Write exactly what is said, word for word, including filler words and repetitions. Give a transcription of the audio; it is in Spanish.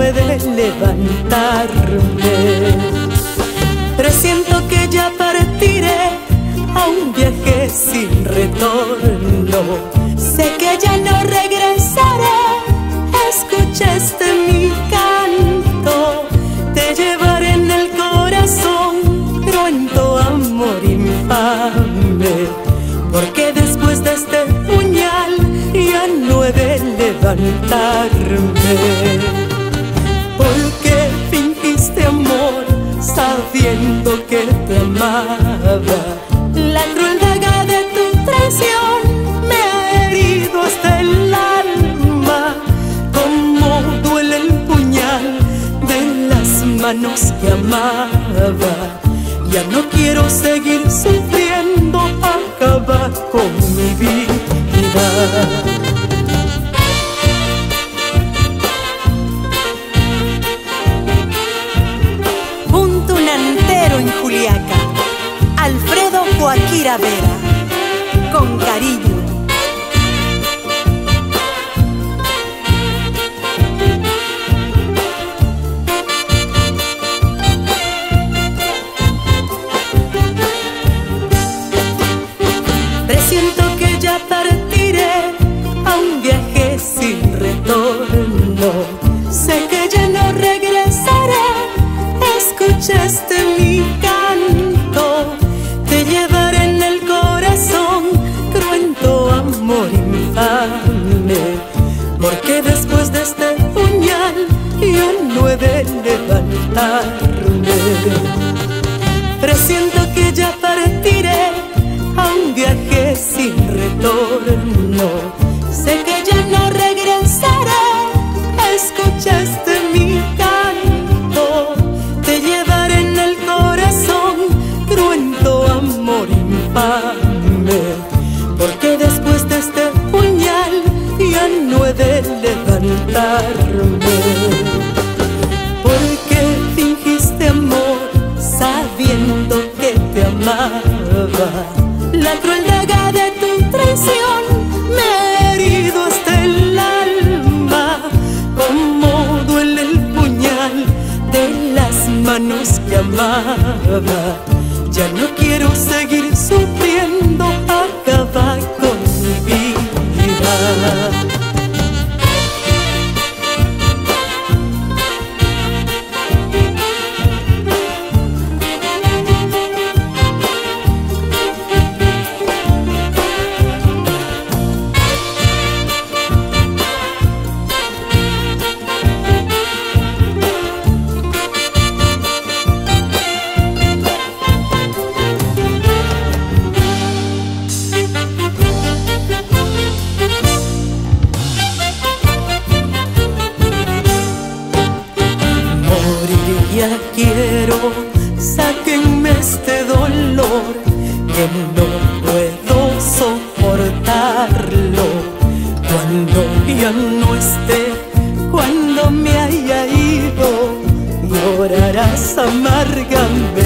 puede levantarme. Presiento que ya partiré a un viaje sin retorno. Sé que ya no regresaré. Escucha este mi canto, te llevaré en el corazón, cruento amor infame, porque después de este puñal ya no he de levantarme. Porque fingiste amor sabiendo que te amaba. La cruel daga de tu traición me ha herido hasta el alma. Cómo duele el puñal de las manos que amaba. Ya no quiero seguir sufriendo, acaba con mi vida. En Juliaca, Alfredo Joaquira Vera, con cariño. Presiento que ya partiré a un viaje sin retorno. Sé que ya no regresaré. Escuchaste mi canto, te llevaré en el corazón, cruento amor infame, porque después de este puñal yo no he de levantarme. Presiento que ya partiré a un viaje sin retorno. Sé que ya no regresaré. Escuchaste mi canto, te llevaré en el corazón, cruento amor infame, porque después de este puñal ya no he de levantarme. Porque fingiste amor sabiendo que te amaba. La cruel daga de tu traición me ha herido hasta el alma. Cómo duele el puñal de las manos que amaba. Ya no quiero seguir sufriendo, acaba con mi vida. Ya quiero, sáquenme este dolor, que no puedo soportarlo. Cuando ya no esté, cuando me haya ido, llorarás amargamente.